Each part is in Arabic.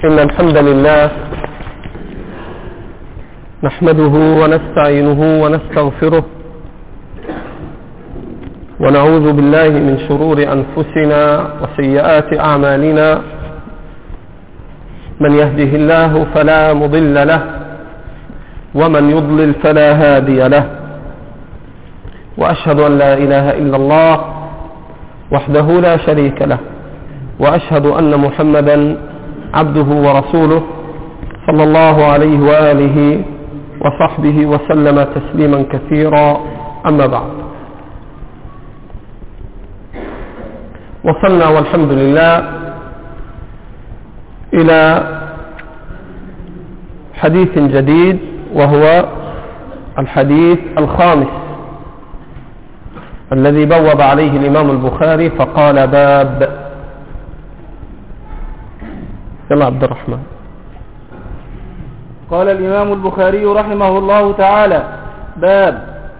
إن الحمد لله نحمده ونستعينه ونستغفره ونعوذ بالله من شرور أنفسنا وسيئات أعمالنا. من يهده الله فلا مضل له ومن يضلل فلا هادي له، وأشهد أن لا إله إلا الله وحده لا شريك له، وأشهد أن محمدا عبده ورسوله صلى الله عليه وآله وصحبه وسلم تسليما كثيرا. أما بعد، وصلنا والحمد لله إلى حديث جديد، وهو الحديث الخامس الذي بوب عليه الإمام البخاري فقال: باب. يلا عبد الرحمن. قال الإمام البخاري رحمه الله تعالى: باب.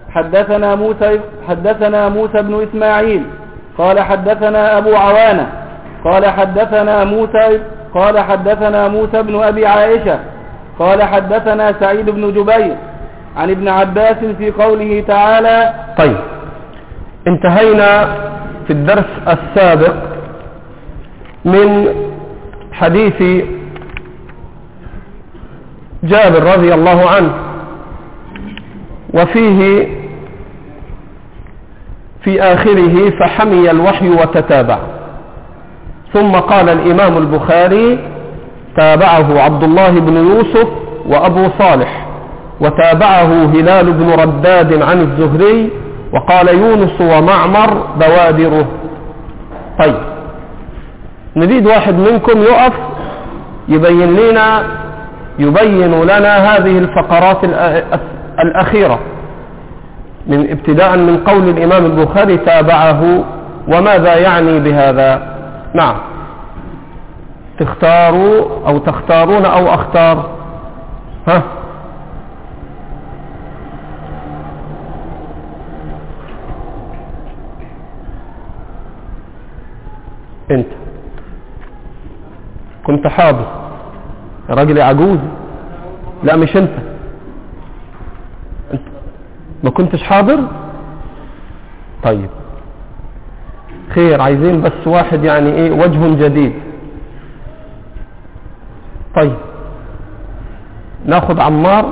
حدثنا موسى بن إسماعيل قال حدثنا أبو عوانة قال حدثنا موسى بن أبي عائشة قال حدثنا سعيد بن جبير عن ابن عباس في قوله تعالى. طيب، انتهينا في الدرس السابق من حديث جابر رضي الله عنه، وفيه في آخره: فحمي الوحي وتتابع. ثم قال الإمام البخاري: تابعه عبد الله بن يوسف وأبو صالح، وتابعه هلال بن رداد عن الزهري، وقال يونس ومعمر بوادره. طيب، نريد واحد منكم يقف يبين لنا هذه الفقرات الأخيرة من ابتداء من قول الإمام البخاري تابعه، وماذا يعني بهذا؟ نعم، تختارون أو أختار؟ ها؟ انت كنت حاضر يا راجل يا عجوز. لا مش انت ما كنتش حاضر. طيب خير، عايزين بس واحد يعني وجه جديد. طيب ناخد عمار.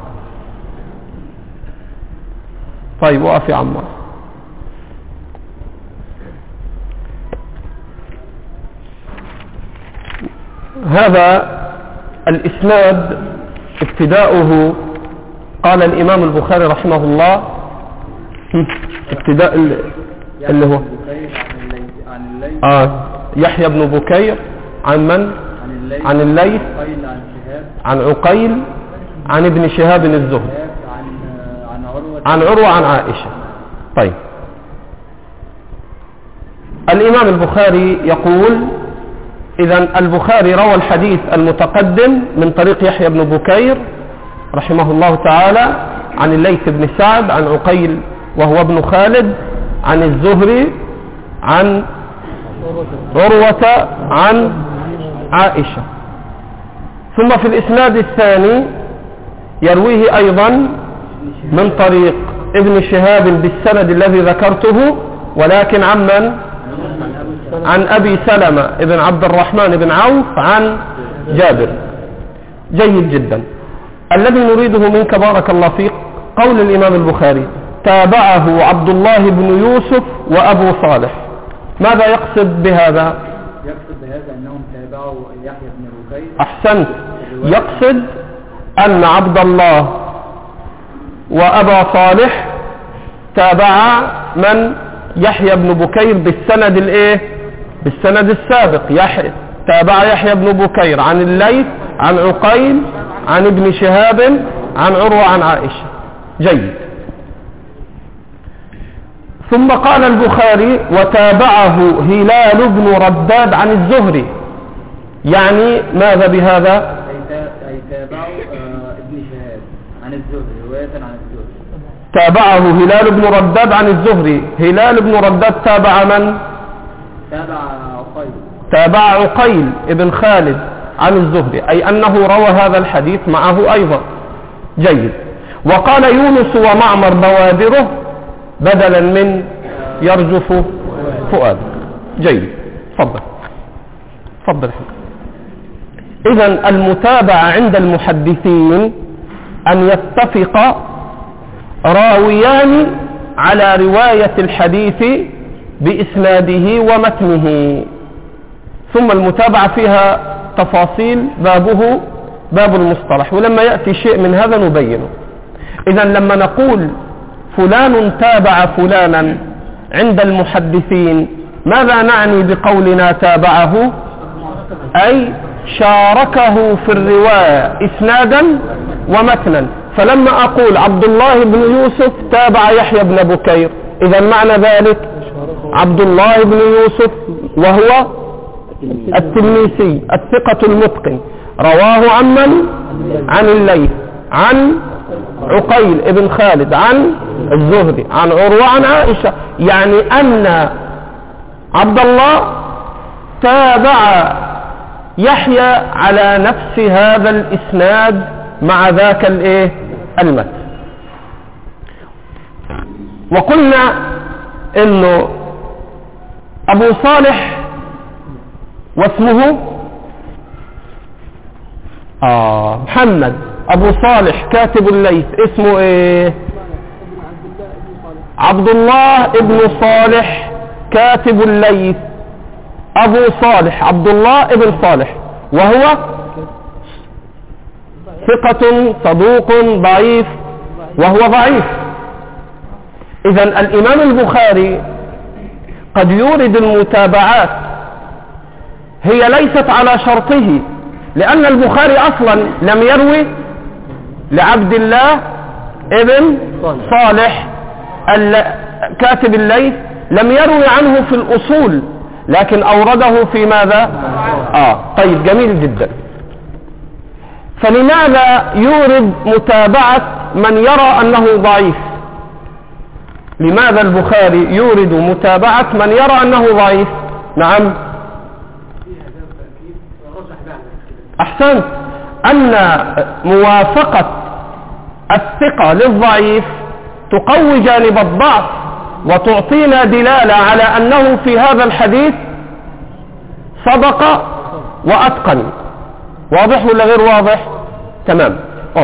طيب وقف يا عمار. هذا الإسناد ابتداؤه قال الإمام البخاري رحمه الله ابتداء اللي هو يحيى بن بكير عن من؟ عن الليث عن عقيل عن ابن شهاب الزهري عن عروة عن عائشة. طيب، الإمام البخاري يقول: إذن البخاري روى الحديث المتقدم من طريق يحيى بن بكير رحمه الله تعالى عن الليث بن سعد عن عقيل وهو ابن خالد عن الزهري عن عروة عن عائشة. ثم في الإسناد الثاني يرويه أيضا من طريق ابن شهاب بالسند الذي ذكرته، ولكن عمن؟ عن أبي سلمة ابن عبد الرحمن بن عوف عن جابر. جيد جدا. الذي نريده منك بارك الله فيك قول الإمام البخاري: تابعه عبد الله بن يوسف وأبو صالح. ماذا يقصد بهذا؟ يقصد بهذا أنهم تابعوا يحيى بن بكير. أحسنت، يقصد أن عبد الله وأبا صالح تابع من؟ يحيى بن بكير بالسند بالسند السابق. تابع يحيى بن بكير عن الليث عن عقيل عن ابن شهاب عن عروة عن عائشة. جيد. ثم قال البخاري: وتابعه هلال بن رداد عن الزهري. يعني ماذا بهذا؟ أي تابعه ابن شهاب عن الزهري رواية عن الزهري. تابعه هلال بن رداد عن الزهري. هلال بن رداد تابع من؟ تابع عقيل. تابع عقيل ابن خالد عن الزهري، أي أنه روى هذا الحديث معه أيضا. جيد. وقال يونس ومعمر بوادره بدلا من يرجف فؤاد. جيد. تفضل. تفضل. إذن المتابعة عند المحدثين أن يتفق راويان على رواية الحديث بإسناده ومتنه، ثم المتابعة فيها تفاصيل بابه باب المصطلح، ولما يأتي شيء من هذا نبينه. إذن لما نقول فلان تابع فلانا عند المحدثين ماذا نعني بقولنا تابعه؟ أي شاركه في الرواية إسنادا ومتنا. فلما أقول عبد الله بن يوسف تابع يحيى بن بكير، إذا معنى ذلك عبد الله بن يوسف وهو التلميذي الثقة المتقن رواه عن من؟ عن الليث عن عقيل ابن خالد عن الزهري عن عروة عن عائشة، يعني أن عبد الله تابع يحيى على نفس هذا الإسناد مع ذاك المتن. وقلنا إنه أبو صالح واسمه محمد أبو صالح كاتب الليث اسمه ايه؟ عبد الله ابن صالح كاتب الليث، أبو صالح عبد الله ابن صالح، وهو ثقة صدوق ضعيف، وهو ضعيف. إذن الإمام البخاري قد يورد المتابعات هي ليست على شرطه، لأن البخاري أصلا لم يروي لعبد الله ابن صالح كاتب الليث، لم يروي عنه في الأصول، لكن أورده في ماذا؟ طيب، جميل جدا. فلماذا يورد متابعة من يرى أنه ضعيف؟ لماذا البخاري يورد متابعة من يرى أنه ضعيف؟ نعم، أحسنت. أن موافقة الثقة للضعيف تقوي جانب الضعف وتعطينا دلالة على أنه في هذا الحديث صدق وأتقن. واضح ولا غير واضح؟ تمام.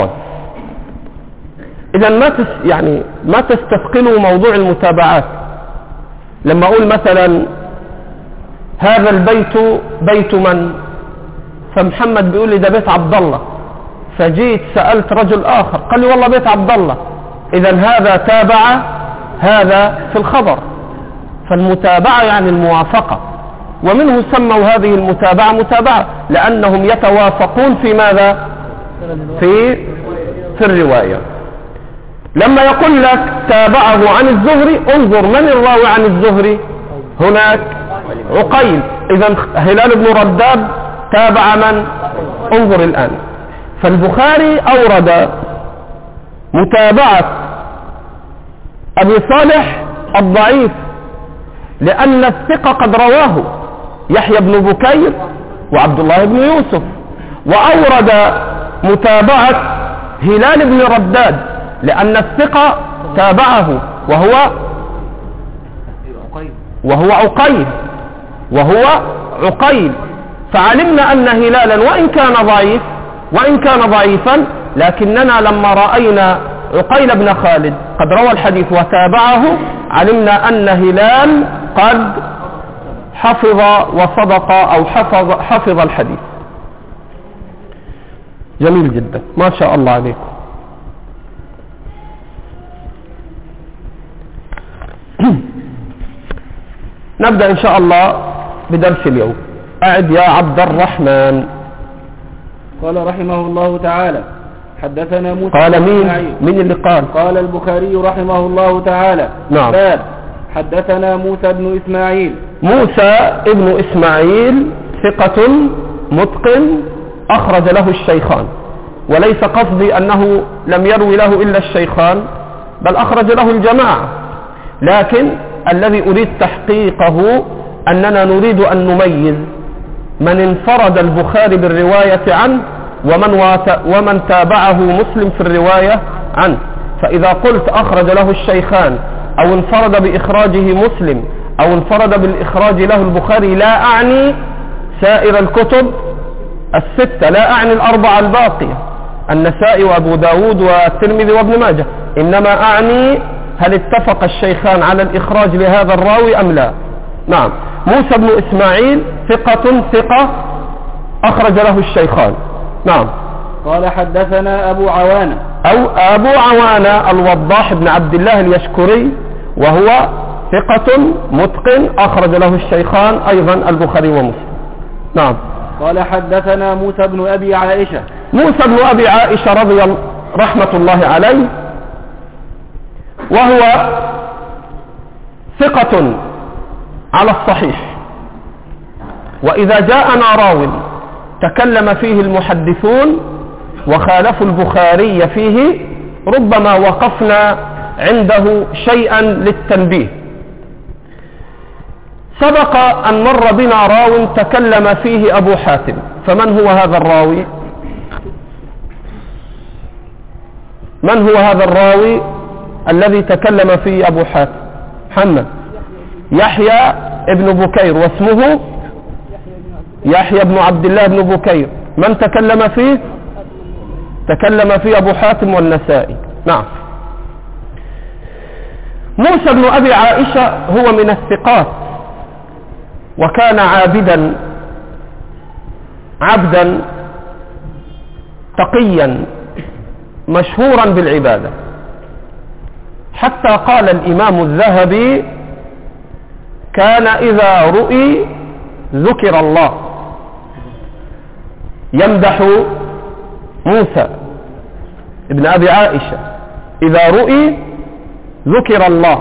إذا ما تستثقلوا موضوع المتابعات. لما أقول مثلا هذا البيت بيت من؟ فمحمد بيقول لي ده بيت عبد الله، فجيت سألت رجل آخر قال لي والله بيت عبد الله، إذا هذا تابع هذا في الخبر. فالمتابعة يعني الموافقة، ومنه سموا هذه المتابعة متابعة لأنهم يتوافقون في ماذا؟ في الرواية. لما يقول لك تابعه عن الزهري، انظر من الراوي عن الزهري؟ هناك عقيل، إذا هلال بن رداد تابع من؟ انظر الآن. فالبخاري أورد متابعة أبي صالح الضعيف لأن الثقة قد رواه يحيى بن بكير وعبد الله بن يوسف، وأورد متابعة هلال بن رداد لأن الثقة تابعه وهو عقيل. فعلمنا أن هلالا وإن كان ضعيفا، لكننا لما رأينا عقيل بن خالد قد روى الحديث وتابعه علمنا أن هلال قد حفظ وصدق أو حفظ الحديث. جميل جدا، ما شاء الله عليكم. نبدأ إن شاء الله بدرس اليوم. أعد يا عبد الرحمن. قال رحمه الله تعالى حدثنا موسى. قال مين اللي قال؟ قال البخاري رحمه الله تعالى. نعم. باب حدثنا موسى بن إسماعيل. موسى ابن إسماعيل ثقة متقن أخرج له الشيخان، وليس قصدي أنه لم يروي له إلا الشيخان، بل أخرج له الجماعة، لكن الذي أريد تحقيقه أننا نريد أن نميز من انفرد البخاري بالرواية عنه ومن تابعه مسلم في الرواية عنه. فإذا قلت أخرج له الشيخان أو انفرد بإخراجه مسلم أو انفرد بالإخراج له البخاري، لا أعني سائر الكتب الستة، لا أعني الأربعة الباقية النسائي وأبو داود والترمذي وابن ماجه، إنما أعني هل اتفق الشيخان على الإخراج لهذا الراوي أم لا. نعم. موسى بن إسماعيل ثقة أخرج له الشيخان. نعم. قال حدثنا أبو عوانة أبو عوانة الوضاح بن عبد الله اليشكري، وهو ثقة متقن أخرج له الشيخان أيضا البخاري ومسلم. نعم. قال حدثنا موسى بن أبي عائشة رحمة الله عليه، وهو ثقة على الصحيح، وإذا جاءنا راو تكلم فيه المحدثون وخالفوا البخاري فيه ربما وقفنا عنده شيئا للتنبيه. سبق أن مر بنا راو تكلم فيه أبو حاتم، فمن هو هذا الراوي؟ من هو هذا الراوي الذي تكلم فيه أبو حاتم؟ محمد يحيى ابن بكير، واسمه يحيى بن عبد الله بن بكير. من تكلم فيه؟ تكلم فيه أبو حاتم والنسائي. نعم. موسى بن أبي عائشة هو من الثقات، وكان عبدا تقيا مشهورا بالعبادة، حتى قال الإمام الذهبي كان إذا رؤي ذكر الله، يمدح موسى ابن أبي عائشة إذا رؤي ذكر الله.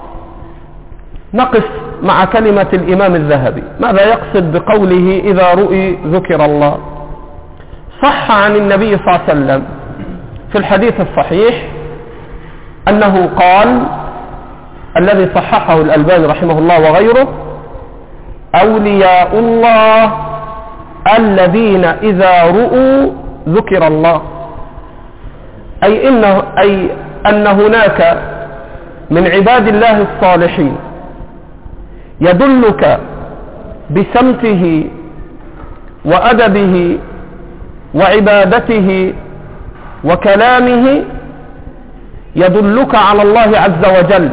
نقف مع كلمة الإمام الذهبي، ماذا يقصد بقوله إذا رؤي ذكر الله؟ صح عن النبي صلى الله عليه وسلم في الحديث الصحيح أنه قال، الذي صححه الألباني رحمه الله وغيره: أولياء الله الذين إذا رؤوا ذكر الله، أي أن هناك من عباد الله الصالحين يدلك بسمته وأدبه وعبادته وكلامه، يدلك على الله عز وجل.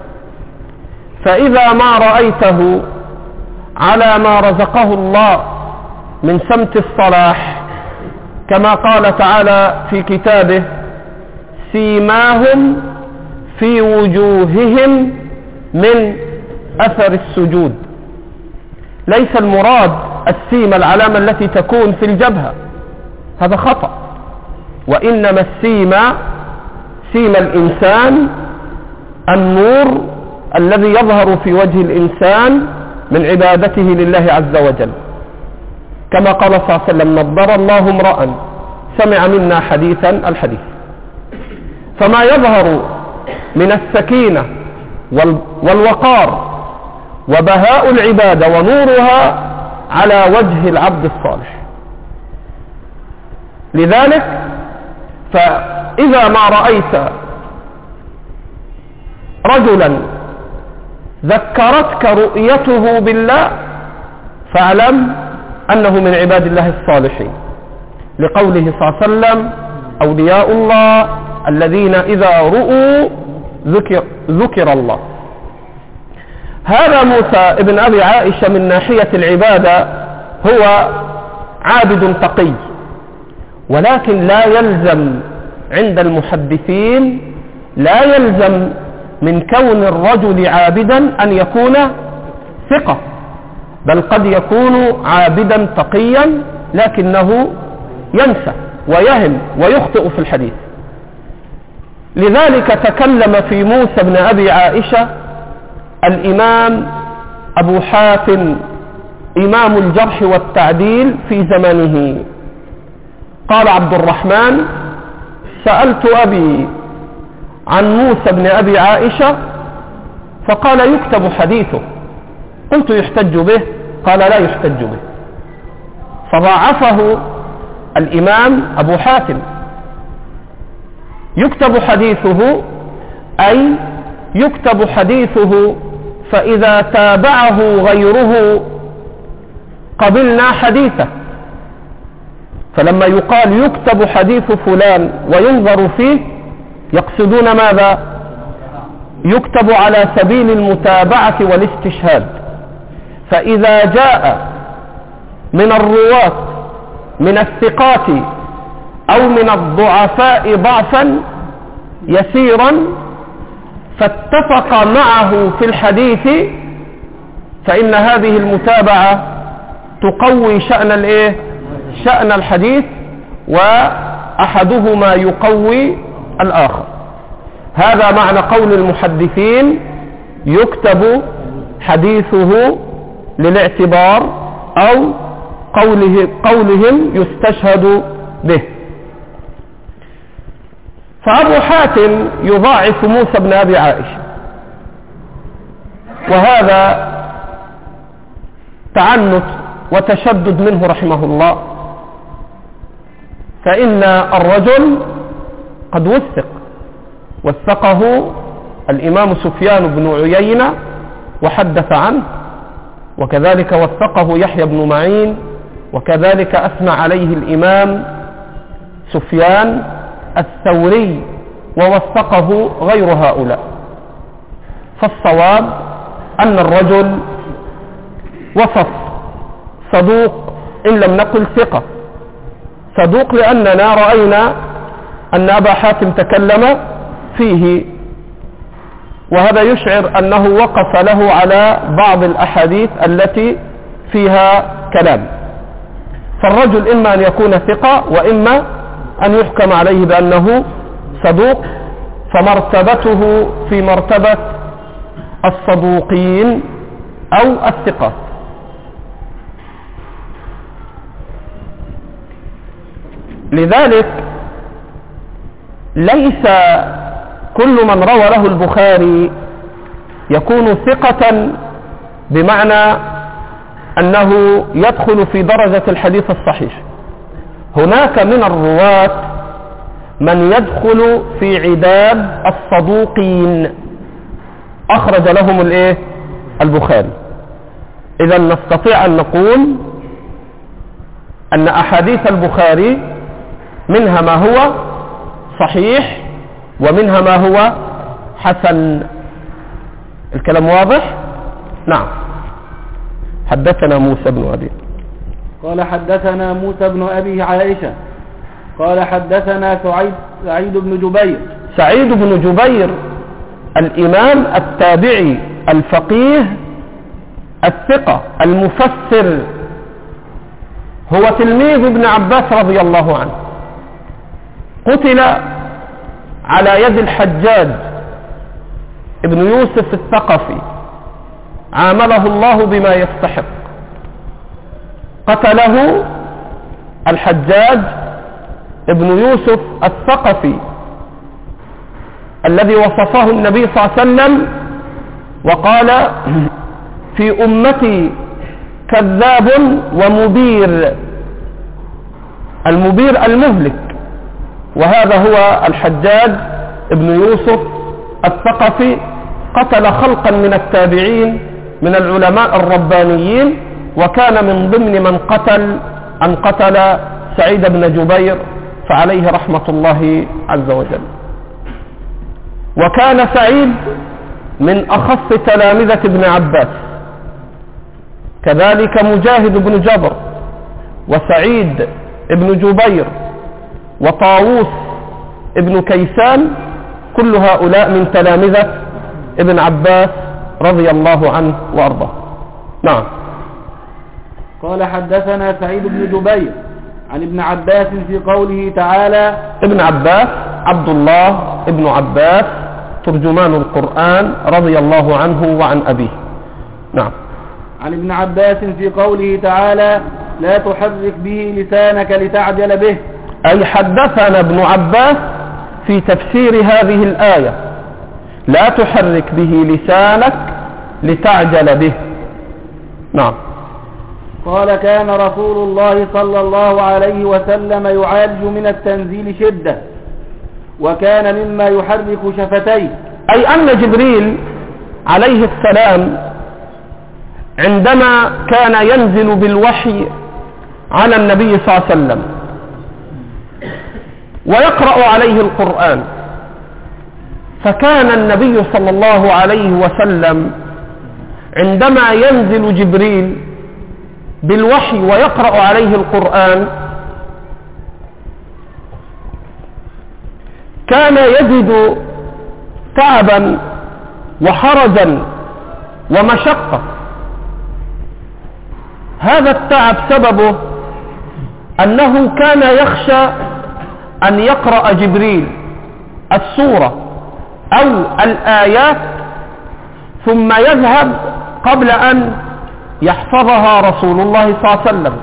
فإذا ما رأيته على ما رزقه الله من سمت الصلاح، كما قال تعالى في كتابه: سيماهم في وجوههم من أثر السجود. ليس المراد السيمة العلامة التي تكون في الجبهة، هذا خطأ، وإنما السيمة سيم الإنسان النور الذي يظهر في وجه الإنسان من عبادته لله عز وجل، كما قال صلى الله عليه وسلم: نضر الله امرأ سمع منا حديثا الحديث. فما يظهر من السكينة والوقار وبهاء العبادة ونورها على وجه العبد الصالح. لذلك فإذا ما رأيت رجلا ذكرتك رؤيته بالله فاعلم أنه من عباد الله الصالحين، لقوله صلى الله عليه وسلم: أولياء الله الذين إذا رؤوا ذكر الله. هذا موسى ابن أبي عائشة من ناحية العبادة هو عابد تقي، ولكن لا يلزم عند المحدثين، لا يلزم من كون الرجل عابدا أن يكون ثقة، بل قد يكون عابدا تقيا لكنه ينسى ويهم ويخطئ في الحديث. لذلك تكلم في موسى بن أبي عائشة الإمام أبو حاتم إمام الجرح والتعديل في زمانه. قال عبد الرحمن: سألت أبي عن موسى بن أبي عائشة فقال: يكتب حديثه. قلت: يحتج به؟ قال: لا يحتج به. فضاعفه الإمام أبو حاتم. يكتب حديثه أي يكتب حديثه، فإذا تابعه غيره قبلنا حديثه. فلما يقال يكتب حديث فلان وينظر فيه، يقصدون ماذا؟ يكتب على سبيل المتابعة والاستشهاد. فإذا جاء من الرواة من الثقات أو من الضعفاء ضعفا يسيرا فاتفق معه في الحديث، فإن هذه المتابعة تقوي شأن الحديث، وأحدهما يقوي الآخر. هذا معنى قول المحدثين يكتب حديثه للاعتبار، أو قولهم يستشهد به. فأبو حاتم يضاعف موسى بن أبي عائشة، وهذا تعنت وتشدد منه رحمه الله، فإن الرجل قد وثقه الإمام سفيان بن عيينة وحدث عنه، وكذلك وثقه يحيى بن معين، وكذلك أثنى عليه الإمام سفيان الثوري ووثقه غير هؤلاء. فالصواب أن الرجل وصف صدوق، إن لم نقل ثقة، صدوق، لأننا رأينا أن أبا حاتم تكلم فيه، وهذا يشعر أنه وقف له على بعض الأحاديث التي فيها كلام. فالرجل إما أن يكون ثقة، وإما أن يحكم عليه بأنه صدوق، فمرتبته في مرتبة الصدوقين أو الثقات. لذلك ليس كل من روى له البخاري يكون ثقة بمعنى أنه يدخل في درجة الحديث الصحيح. هناك من الرواة من يدخل في عداد الصدوقين أخرج لهم البخاري. إذا نستطيع أن نقول أن أحاديث البخاري منها ما هو صحيح ومنها ما هو حسن. الكلام واضح؟ نعم. حدثنا موسى بن أبي. قال حدثنا موسى بن أبي عائشة قال حدثنا سعيد بن جبير. سعيد بن جبير الإمام التابعي الفقيه الثقة المفسر، هو تلميذ ابن عباس رضي الله عنه، قتل على يد الحجاج ابن يوسف الثقفي، عامله الله بما يستحق. قتله الحجاج ابن يوسف الثقفي الذي وصفه النبي صلى الله عليه وسلم وقال: في أمتي كذاب ومبير. المبير المهلك، وهذا هو الحجاج ابن يوسف الثقفي. قتل خلقا من التابعين من العلماء الربانيين، وكان من ضمن من قتل سعيد بن جبير، فعليه رحمة الله عز وجل. وكان سعيد من أخص تلامذة ابن عباس، كذلك مجاهد بن جبر وسعيد ابن جبير وطاووس ابن كيسان، كل هؤلاء من تلامذة ابن عباس رضي الله عنه وأرضاه. نعم. قال حدثنا سعيد بن جبير عن ابن عباس في قوله تعالى. ابن عباس عبد الله ابن عباس ترجمان القرآن رضي الله عنه وعن أبيه. نعم. عن ابن عباس في قوله تعالى: لا تحرك به لسانك لتعجل به. أي حدثنا ابن عباس في تفسير هذه الآية: لا تحرك به لسانك لتعجل به. نعم. قال كان رسول الله صلى الله عليه وسلم يعالج من التنزيل شدة وكان مما يحرك شفتيه، أي أن جبريل عليه السلام عندما كان ينزل بالوحي على النبي صلى الله عليه وسلم ويقرأ عليه القرآن، فكان النبي صلى الله عليه وسلم عندما ينزل جبريل بالوحي ويقرأ عليه القرآن كان يجد تعبا وحرجا ومشقة. هذا التعب سببه أنه كان يخشى أن يقرأ جبريل السورة أو الآيات ثم يذهب قبل أن يحفظها رسول الله صلى الله عليه وسلم،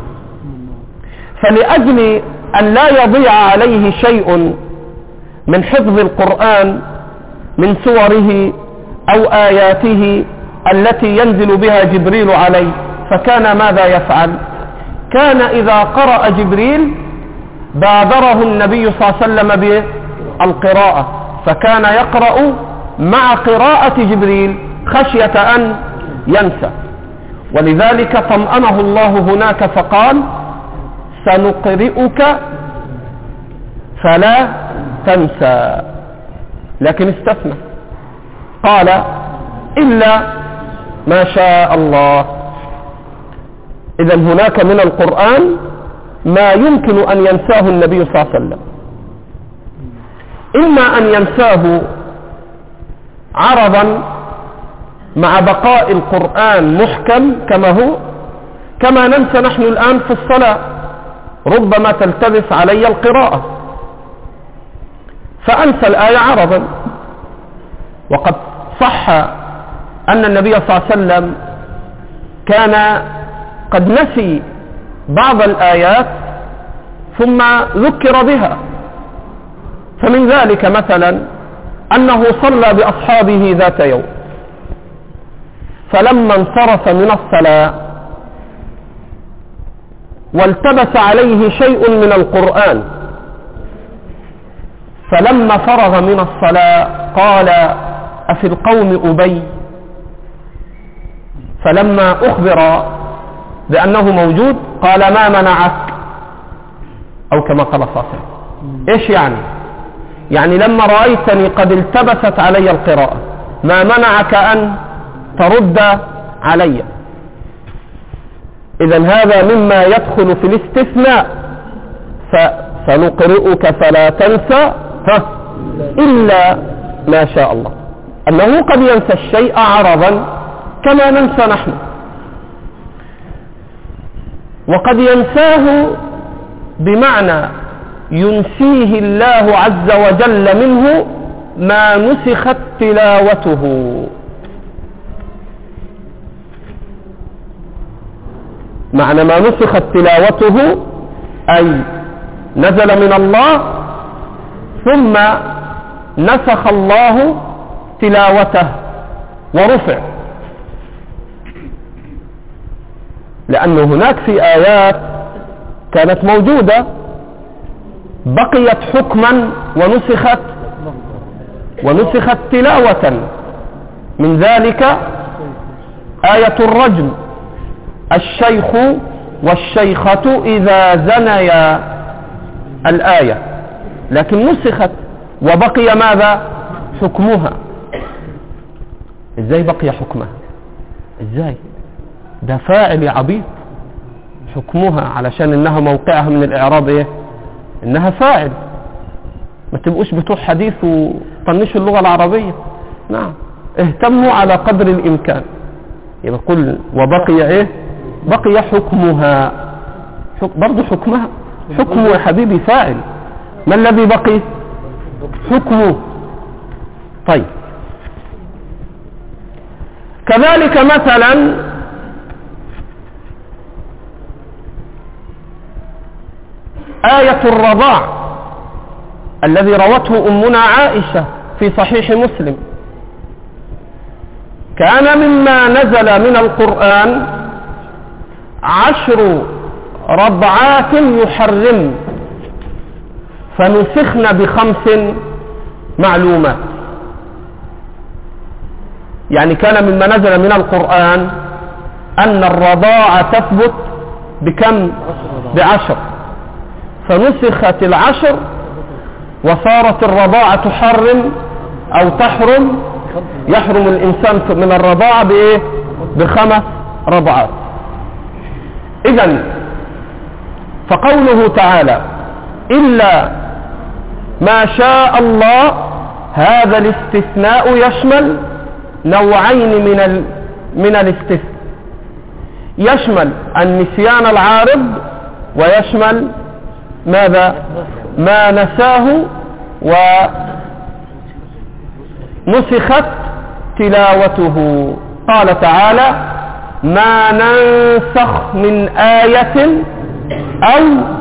فلأجل أن لا يضيع عليه شيء من حفظ القرآن من سوره أو آياته التي ينزل بها جبريل عليه، فكان ماذا يفعل؟ كان إذا قرأ جبريل بادره النبي صلى الله عليه وسلم بالقراءة، فكان يقرأ مع قراءة جبريل خشية أن ينسى، ولذلك طمأنه الله هناك فقال سنقرئك فلا تنسى، لكن استثنى قال إلا ما شاء الله. إذا هناك من القرآن ما يمكن أن ينساه النبي صلى الله عليه وسلم، إما أن ينساه عرضا مع بقاء القرآن محكم كما هو، كما ننسى نحن الآن في الصلاة، ربما تلتبس علي القراءة فأنسى الآية عرضا، وقد صح أن النبي صلى الله عليه وسلم كان قد نسي بعض الآيات ثم ذكر بها، فمن ذلك مثلا أنه صلى بأصحابه ذات يوم، فلما انصرف من الصلاة والتبس عليه شيء من القرآن، فلما فرغ من الصلاة قال أفي القوم أبي؟ فلما أخبر بأنه موجود قال ما منعك، أو كما قال صلى الله عليه وسلم. إيش يعني لما رأيتني قد التبست علي القراءة ما منعك أن ترد علي؟ إذن هذا مما يدخل في الاستثناء، فسنقرئك فلا تنسى إلا ما شاء الله، أنه قد ينسى الشيء عرضا كما ننسى نحن، وقد ينساه بمعنى ينسيه الله عز وجل منه ما نسخت تلاوته. معنى ما نسخت تلاوته أي نزل من الله ثم نسخ الله تلاوته ورفع، لأنه هناك في آيات كانت موجودة بقيت حكما ونسخت تلاوة، من ذلك آية الرجم، الشيخ والشيخة إذا زنيا، الآية لكن نسخت وبقي ماذا؟ حكمها. ازاي بقي حكمها؟ ازاي؟ ده فاعل عبيد، حكمها علشان انها موقعها من الاعراب ايه؟ انها فاعل. ما تبقوش بتوع حديث وطنشوا اللغة العربية، نعم اهتموا على قدر الامكان. يبقى قل وبقي ايه؟ بقي حكمها، برضو حكمها، حكمه يا حبيبي فاعل، ما الذي بقي؟ حكمه. طيب كذلك مثلا آية الرضاع الذي روته أمنا عائشة في صحيح مسلم، كان مما نزل من القرآن 10 رضعات يحرم، فنسخن ب5 معلومات. يعني كان مما نزل من القرآن أن الرضاعة تثبت بكم؟ ب10، فنسخت 10 وصارت الرضاعة تحرم أو تحرم، يحرم الإنسان من الرضاعة بإيه؟ ب5 رضعات. إذن فقوله تعالى إلا ما شاء الله، هذا الاستثناء يشمل نوعين من الاستثناء، يشمل النسيان العارض، ويشمل ماذا؟ ما نساه ونسخت تلاوته. قال تعالى ما ننسخ من آية أو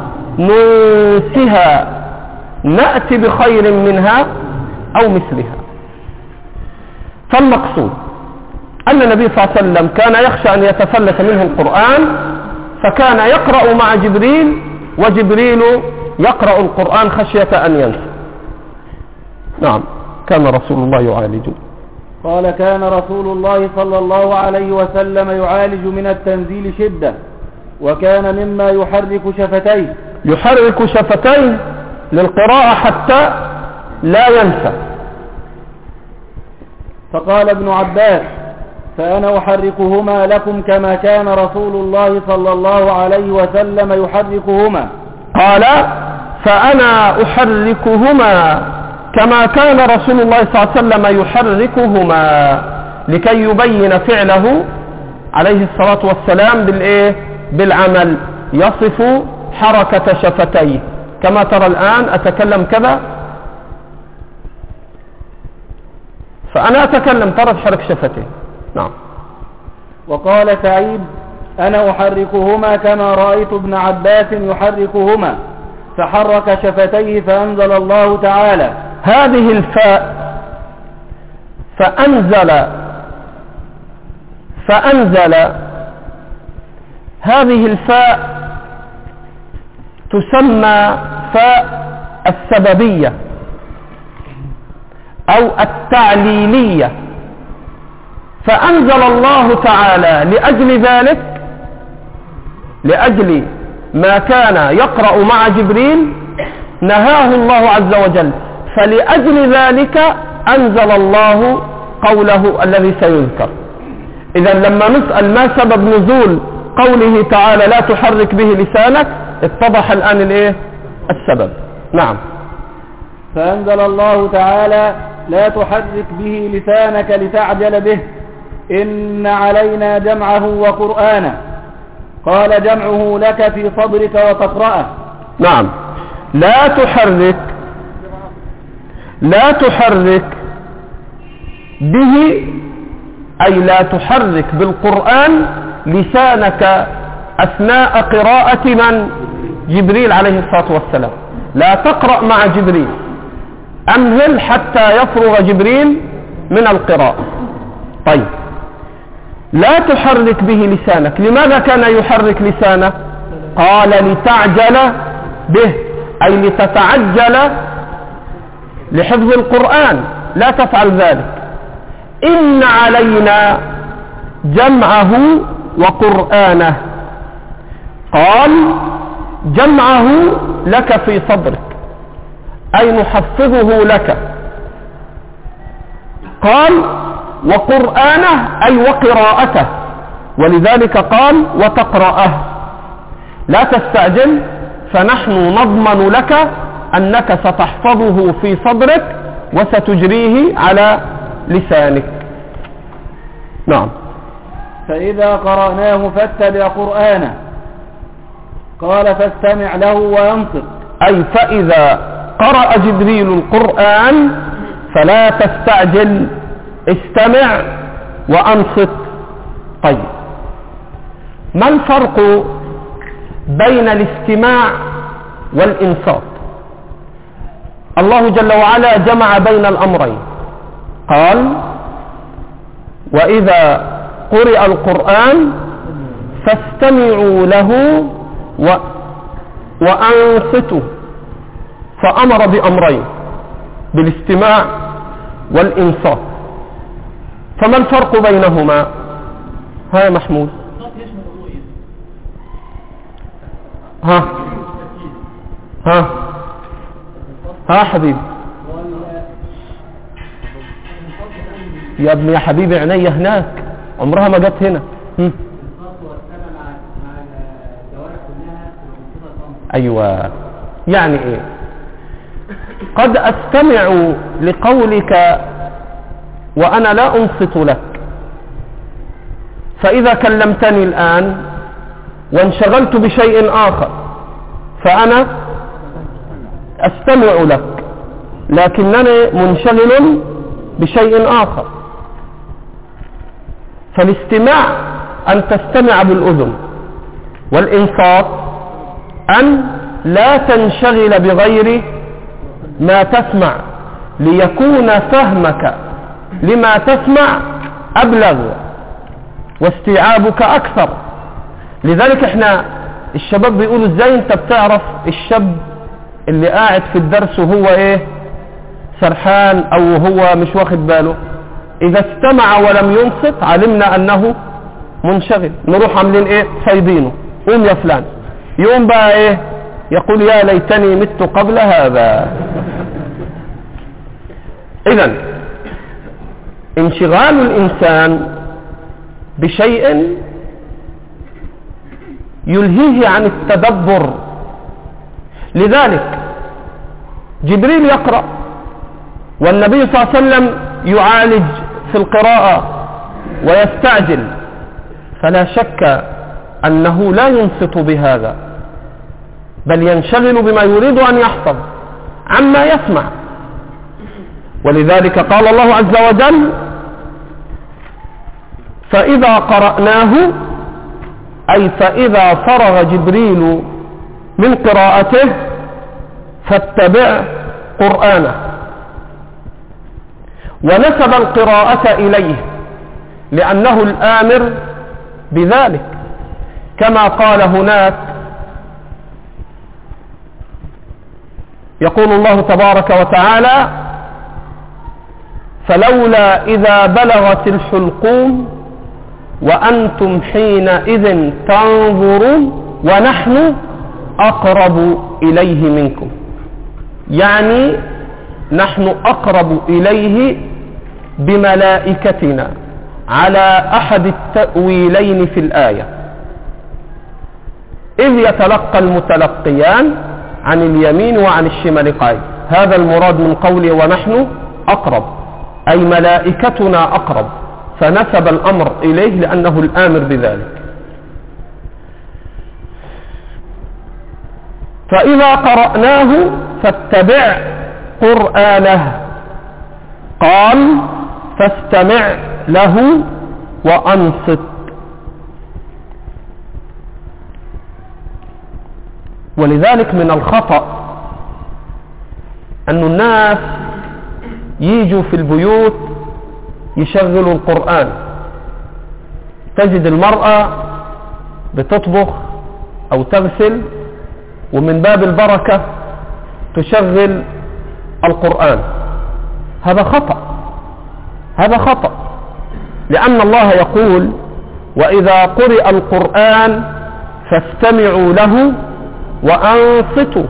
ننسها نأتي بخير منها أو مثلها. فالمقصود أن النبي صلى الله عليه وسلم كان يخشى أن يتفلت منه القرآن، فكان يقرأ مع جبريل، وجبريل يقرأ القرآن خشية أن ينسى. نعم، كان رسول الله يعالج. قال كان رسول الله صلى الله عليه وسلم يعالج من التنزيل شدة، وكان مما يحرك شفتيه. يحرك شفتيه للقراءة حتى لا ينسى. فقال ابن عباس فأنا أحركهما لكم كما كان رسول الله صلى الله عليه وسلم يحركهما. قال فأنا أحركهما كما كان رسول الله صلى الله عليه وسلم يحركهما، لكي يبين فعله عليه الصلاة والسلام بالعمل، يصف حركة شفتيه. كما ترى الآن أتكلم كذا، فأنا أتكلم ترى تحرك شفتيه. نعم. وقال سعيد أنا أحركهما كما رأيت ابن عباس يحركهما، فحرك شفتيه فأنزل الله تعالى هذه الفاء، فأنزل هذه الفاء تسمى فاء السببية أو التعليلية. فأنزل الله تعالى لأجل ذلك، لأجل ما كان يقرأ مع جبريل نهاه الله عز وجل، فلأجل ذلك أنزل الله قوله الذي سيذكر. إذا لما نسأل ما سبب نزول قوله تعالى لا تحرك به لسانك، اتضح الآن السبب. نعم. فأنزل الله تعالى لا تحرك به لسانك لتعجل به، إن علينا جمعه وقرآنه. قال جمعه لك في صدرك وتقرأه. نعم. لا تحرك به، أي لا تحرك بالقرآن لسانك أثناء قراءة من؟ جبريل عليه الصلاة والسلام. لا تقرأ مع جبريل، أمهل حتى يفرغ جبريل من القراءة. طيب، لا تحرك به لسانك. لماذا كان يحرك لسانه؟ قال لتعجل به، أي لتتعجل لحفظ القرآن، لا تفعل ذلك. إن علينا جمعه وقرآنه. قال جمعه لك في صدرك، أي نحفظه لك. قال وقرآنه، أي وقراءته، ولذلك قال وتقرأه. لا تستعجل، فنحن نضمن لك أنك ستحفظه في صدرك وستجريه على لسانك. نعم. فإذا قرأناه فاتبع قرآنه. قال فاستمع له وانصت، أي فإذا قرأ جبريل القرآن فلا تستعجل، استمع وأنصت. طيب، ما الفرق بين الاستماع والإنصات؟ الله جل وعلا جمع بين الأمرين، قال وإذا قرئ القرآن فاستمعوا له وأنصتوا. فأمر بأمرين، بالاستماع والإنصات. فما الفرق بينهما؟ ها يا محمود. ها حبيبي يا ابني يا حبيبي، عينيا هناك، عمرها ما جت هنا. ايوه، يعني ايه؟ قد استمع لقولك وانا لا انصت لك، فاذا كلمتني الان وانشغلت بشيء اخر فانا استمع لك، لكنني منشغل بشيء اخر. فالاستماع ان تستمع بالاذن، والانصات ان لا تنشغل بغير ما تسمع، ليكون فهمك لما تسمع ابلغ واستيعابك اكثر. لذلك احنا الشباب بيقولوا ازاي انت بتعرف الشاب اللي قاعد في الدرس وهو ايه سرحان او هو مش واخد باله؟ اذا استمع ولم ينصت علمنا انه منشغل. نروح عاملين ايه؟ صيدينه، قوم يا فلان، يقوم بقى ايه؟ يقول يا ليتني مت قبل هذا. اذن انشغال الانسان بشيء يلهيه عن التدبر. لذلك جبريل يقرأ والنبي صلى الله عليه وسلم يعالج في القراءة ويستعجل، فلا شك أنه لا ينصت بهذا، بل ينشغل بما يريد أن يحفظ عما يسمع. ولذلك قال الله عز وجل فإذا قرأناه، أي فإذا فرغ جبريل من قراءته فاتبع قرآنه. ونسب القراءة إليه لأنه الآمر بذلك، كما قال هناك يقول الله تبارك وتعالى فلولا إذا بلغت الحلقوم وأنتم حينئذ تنظرون ونحن أقرب إليه منكم، يعني نحن أقرب إليه بملائكتنا على أحد التأويلين في الآية، إذ يتلقى المتلقيان عن اليمين وعن الشمال قعيد. هذا المراد من قوله ونحن أقرب، أي ملائكتنا أقرب، فنسب الأمر إليه لأنه الآمر بذلك. فإذا قرأناه فاتبع قرآنه، قال فاستمع له وأنصت. ولذلك من الخطأ أن الناس يجوا في البيوت يشغلوا القرآن. تجد المرأة بتطبخ أو تغسل ومن باب البركة تشغل القرآن. هذا خطأ، هذا خطأ، لأن الله يقول وإذا قرئ القرآن فاستمعوا له وأنصتوا.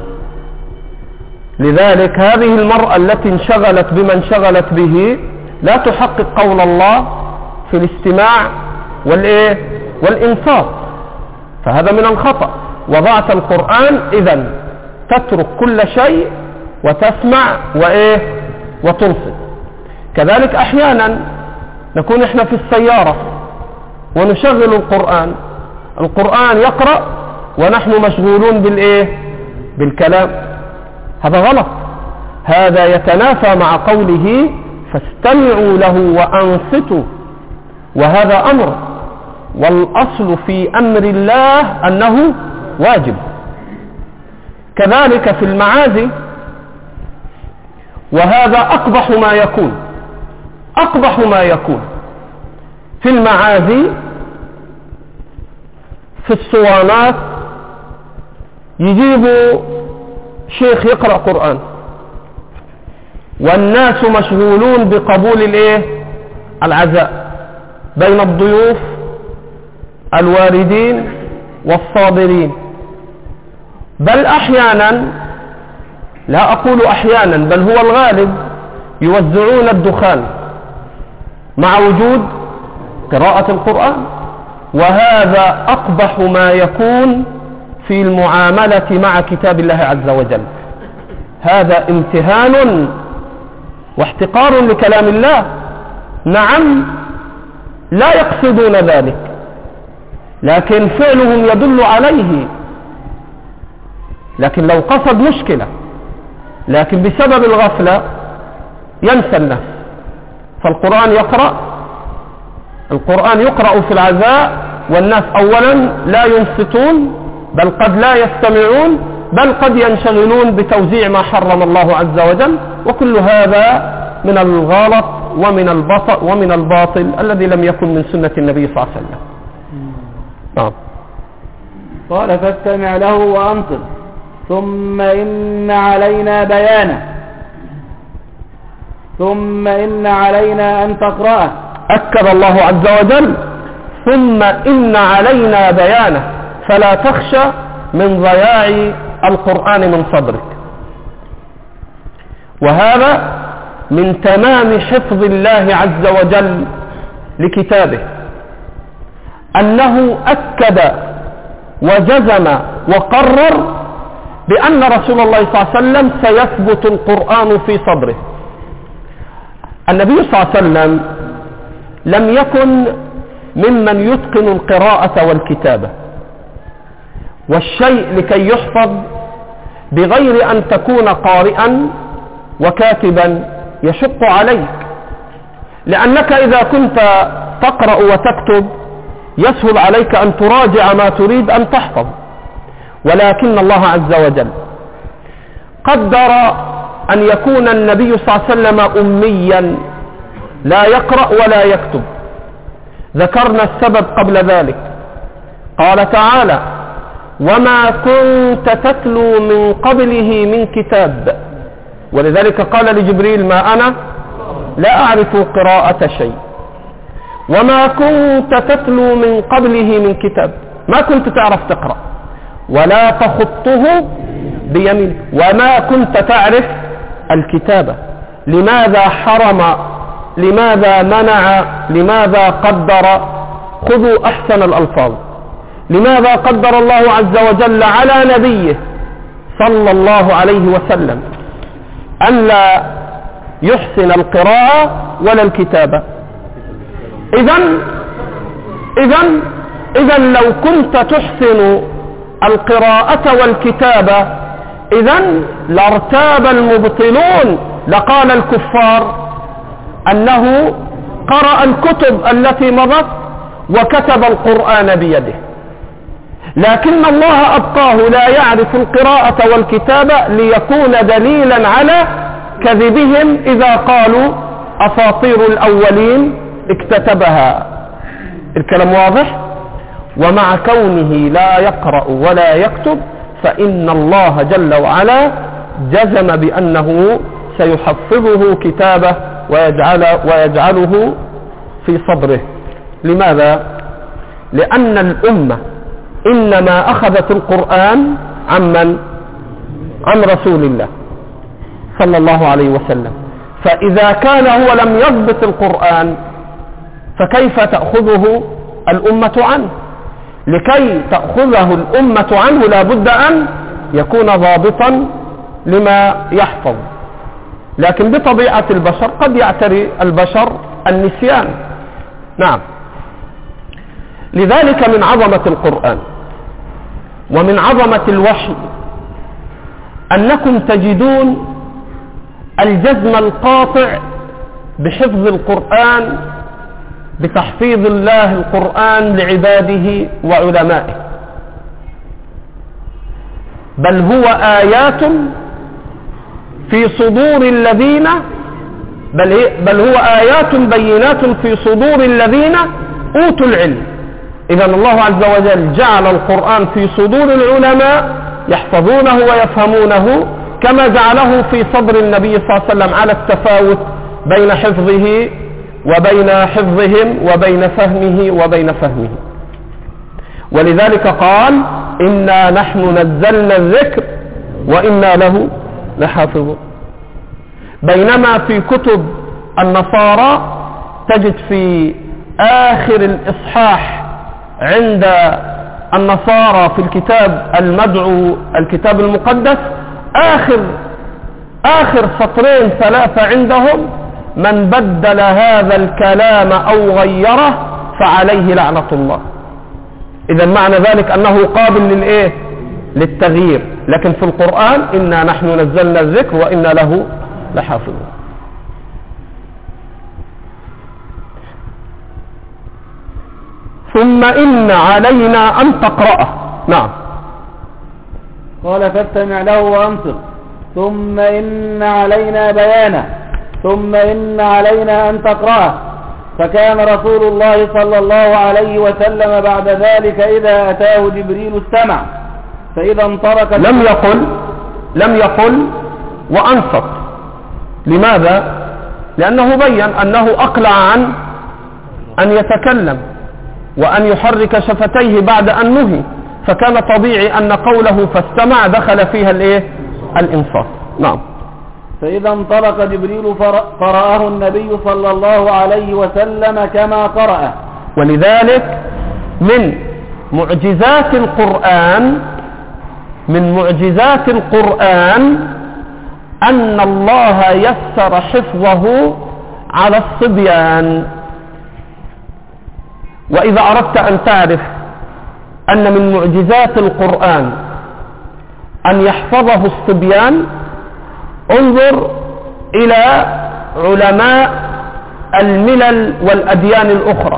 لذلك هذه المرأة التي انشغلت بما انشغلت به لا تحقق قول الله في الاستماع والإنصات، فهذا من الخطأ. وضعت القرآن إذن تترك كل شيء وتسمع وتنصت. كذلك أحيانا نكون احنا في السيارة ونشغل القرآن يقرأ ونحن مشغولون بالكلام. هذا غلط، هذا يتنافى مع قوله فاستمعوا له وأنصتوا، وهذا أمر، والأصل في أمر الله أنه واجب. كذلك في المعازي، وهذا أقبح ما يكون، أقبح ما يكون في المعازي في الصوانات يجيبوا شيخ يقرأ قرآن والناس مشغولون بقبول العزاء بين الضيوف الواردين والصابرين، بل أحيانا، لا أقول أحيانا بل هو الغالب، يوزعون الدخان مع وجود قراءة القرآن، وهذا أقبح ما يكون في المعاملة مع كتاب الله عز وجل. هذا امتهان واحتقار لكلام الله. نعم لا يقصدون ذلك، لكن فعلهم يدل عليه. لكن لو قصد مشكلة، لكن بسبب الغفلة ينسى الناس. فالقرآن يقرأ في العزاء والناس أولا لا ينصتون، بل قد لا يستمعون، بل قد ينشغلون بتوزيع ما حرم الله عز وجل، وكل هذا من الغلط ومن الباطل الذي لم يكن من سنة النبي صلى الله عليه وسلم. قال فاستمع له وأنصت ثم إن علينا أن تقرأه. أكد الله عز وجل ثم إن علينا بيانه، فلا تخشى من ضياع القرآن من صدرك. وهذا من تمام حفظ الله عز وجل لكتابه، أنه أكد وجزم وقرر بأن رسول الله صلى الله عليه وسلم سيثبت القرآن في صدره. النبي صلى الله عليه وسلم لم يكن ممن يتقن القراءة والكتابة، والشيء لكي يحفظ بغير أن تكون قارئا وكاتبا يشق عليك، لأنك إذا كنت تقرأ وتكتب يسهل عليك أن تراجع ما تريد أن تحفظ. ولكن الله عز وجل قدر أن يكون النبي صلى الله عليه وسلم أميا لا يقرأ ولا يكتب. ذكرنا السبب قبل ذلك، قال تعالى وما كنت تتلو من قبله من كتاب، ولذلك قال لجبريل ما أنا لا أعرف قراءة شيء. وما كنت تتلو من قبله من كتاب، ما كنت تعرف تقرأ ولا تخطه بيمين، وما كنت تعرف الكتابة. لماذا حرم؟ لماذا منع؟ لماذا قدر؟ خذوا أحسن الألفاظ. لماذا قدر الله عز وجل على نبيه صلى الله عليه وسلم أن لا يحسن القراءة ولا الكتابة؟ إذن لو كنت تحسن القراءة والكتابة إذن لارتاب المبطلون، لقال الكفار أنه قرأ الكتب التي مضت وكتب القرآن بيده. لكن الله أبقاه لا يعرف القراءة والكتابة ليكون دليلا على كذبهم إذا قالوا أساطير الأولين اكتتبها. الكلام واضح؟ ومع كونه لا يقرأ ولا يكتب فإن الله جل وعلا جزم بأنه سيحفظه كتابه ويجعله في صدره. لماذا؟ لأن الأمة إنما أخذت القرآن عن رسول الله صلى الله عليه وسلم، فإذا كان هو لم يضبط القرآن فكيف تأخذه الأمة عنه؟ لكي تأخذه الأمة عنه لابد أن يكون ضابطا لما يحفظ. لكن بطبيعة البشر قد يعتري البشر النسيان. نعم، لذلك من عظمة القرآن ومن عظمة الوحي أنكم تجدون الجزم القاطع بحفظ القرآن، بتحفيظ الله القرآن لعباده وعلمائه، بل هو آيات في صدور الذين بل هو آيات بينات في صدور الذين أوتوا العلم. إذا الله عز وجل جعل القرآن في صدور العلماء يحفظونه ويفهمونه، كما جعله في صدر النبي صلى الله عليه وسلم على التفاوت بين حفظه وبين حفظهم وبين فهمه وبين فهمه. ولذلك قال إنا نحن نزلنا الذكر وإنا له لحافظون. بينما في كتب النصارى تجد في آخر الإصحاح عند النصارى في الكتاب المدعو الكتاب المقدس آخر سطرين 3 عندهم: من بدل هذا الكلام أو غيره فعليه لعنة الله. إذا معنى ذلك أنه قابل للتغيير. لكن في القرآن إنا نحن نزلنا الذكر وإنا له لحافظون. ثم إن علينا أن تقرأه. نعم. قال فاستمع له وأنصت. ثم إن علينا بيانه. ثم إن علينا أن تقرأه. فكان رسول الله صلى الله عليه وسلم بعد ذلك إذا أتاه جبريل استمع، فإذا انطلق لم يقل وأنصت. لماذا؟ لأنه بين أنه أقلع عن أن يتكلم وأن يحرك شفتيه بعد أن نهي، فكان طبيعي أن قوله فاستمع دخل فيها الإنصات. نعم. فإذا انطلق جبريل قرأه النبي صلى الله عليه وسلم كما قرأه. ولذلك من معجزات القرآن أن الله يسر حفظه على الصبيان. وإذا أردت أن تعرف أن من معجزات القرآن أن يحفظه الصبيان، انظر إلى علماء الملل والأديان الأخرى،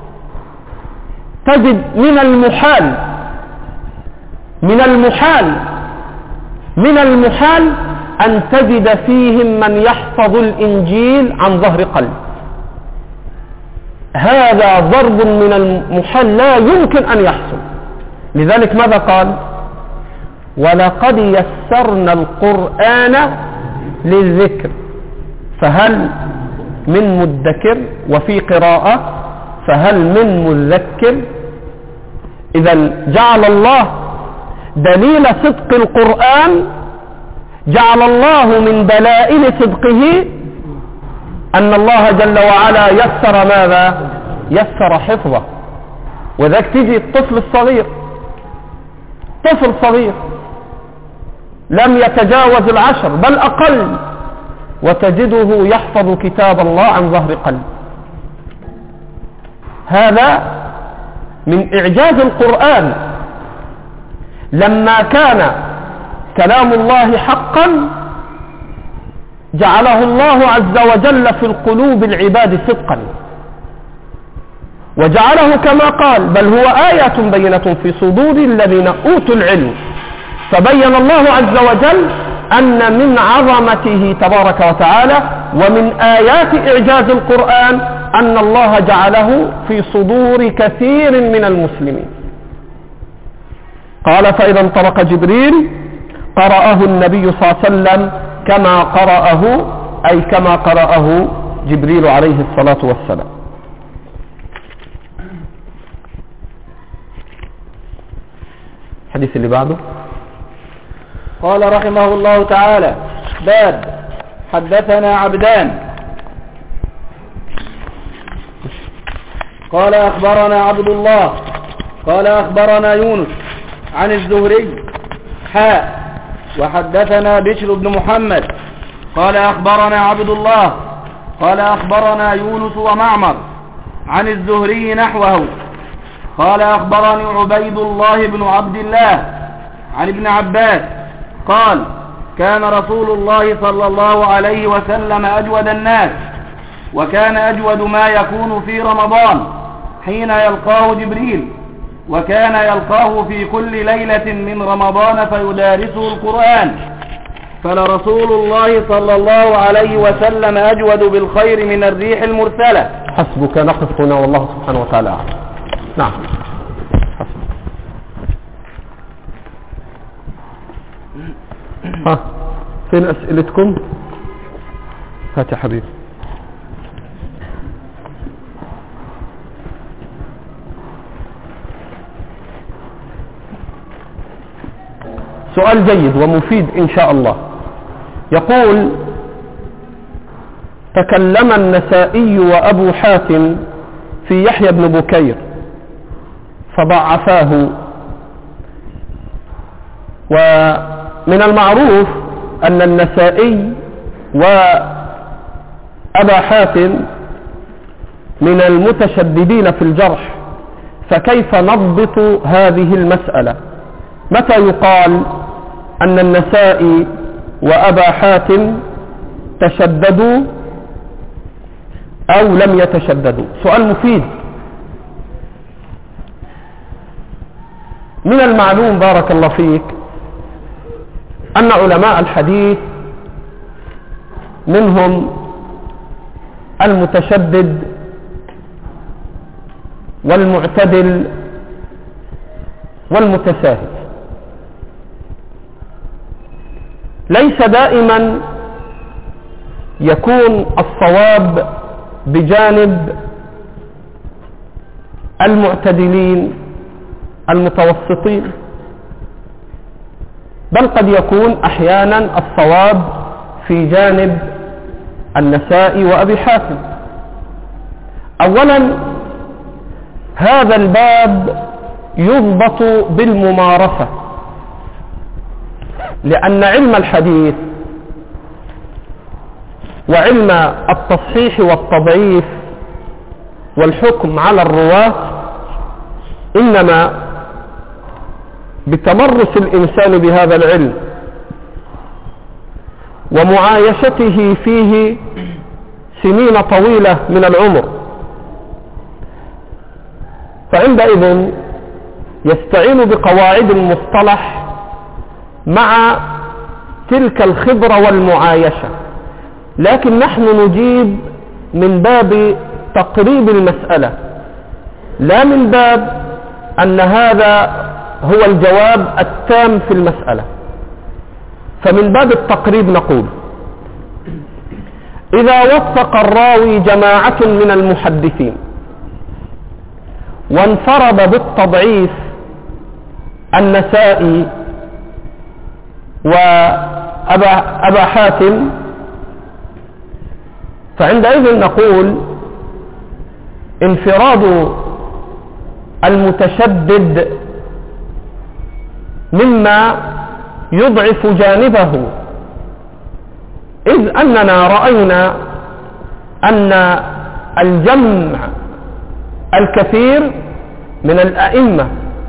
تجد من المحال أن تجد فيهم من يحفظ الإنجيل عن ظهر قلب. هذا ضرب من المحال لا يمكن أن يحصل. لذلك ماذا قال؟ ولقد يسرنا القرآن للذكر فهل من مدكر، وفي قراءة فهل من مذكر. إذا جعل الله دليل صدق القرآن، جعل الله من دلائل صدقه أن الله جل وعلا يسر ماذا؟ يسر حفظه. وذاك تيجي الطفل الصغير، طفل صغير لم يتجاوز 10 بل أقل، وتجده يحفظ كتاب الله عن ظهر قلب. هذا من إعجاز القرآن. لما كان كلام الله حقا جعله الله عز وجل في القلوب العباد صدقا، وجعله كما قال بل هو آيات بينة في صدور الذين أوتوا العلم. فبين الله عز وجل أن من عظمته تبارك وتعالى ومن آيات إعجاز القرآن أن الله جعله في صدور كثير من المسلمين. قال فإذا انطلق جبريل قرأه النبي صلى الله عليه وسلم كما قرأه، أي كما قرأه جبريل عليه الصلاة والسلام. الحديث اللي بعده قال رحمه الله تعالى: باب حدثنا عبدان قال أخبرنا عبد الله قال أخبرنا يونس عن الزهري وحدثنا بشر بن محمد قال أخبرنا عبد الله قال أخبرنا يونس ومعمر عن الزهري نحوه قال أخبرني عبيد الله بن عبد الله عن ابن عباس قال: كان رسول الله صلى الله عليه وسلم أجود الناس، وكان أجود ما يكون في رمضان حين يلقاه جبريل، وكان يلقاه في كل ليلة من رمضان فيدارسه القرآن، فلرسول الله صلى الله عليه وسلم أجود بالخير من الريح المرسلة. حسبك، نقف هنا والله سبحانه وتعالى. نعم. فين أسئلتكم؟ هات يا حبيبي. سؤال جيد ومفيد إن شاء الله. يقول: تكلم النسائي وأبو حاتم في يحيى بن بكير فضعفاه، ومن المعروف أن النسائي وأبا حاتم من المتشددين في الجرح، فكيف نضبط هذه المسألة؟ متى يقال أن النسائي وأبا حاتم تشددوا أو لم يتشددوا؟ سؤال مفيد. من المعلوم بارك الله فيك أن علماء الحديث منهم المتشدد والمعتدل والمتساهل. ليس دائما يكون الصواب بجانب المعتدلين المتوسطين، بل قد يكون أحيانا الصواب في جانب النسائي وأبي حاتم. أولا، هذا الباب يضبط بالممارسة، لأن علم الحديث وعلم التصحيح والتضعيف والحكم على الرواة إنما بتمرس الإنسان بهذا العلم ومعايشته فيه سنين طويلة من العمر، فعندئذ يستعين بقواعد المصطلح مع تلك الخبرة والمعايشة. لكن نحن نجيب من باب تقريب المسألة، لا من باب أن هذا هو الجواب التام في المسألة. فمن باب التقريب نقول: إذا وثق الراوي جماعة من المحدثين وانفرد بالتضعيف النسائي وأبا حاتم، فعندئذ نقول انفراد المتشدد مما يضعف جانبه، إذ أننا رأينا أن الجمع الكثير من الأئمة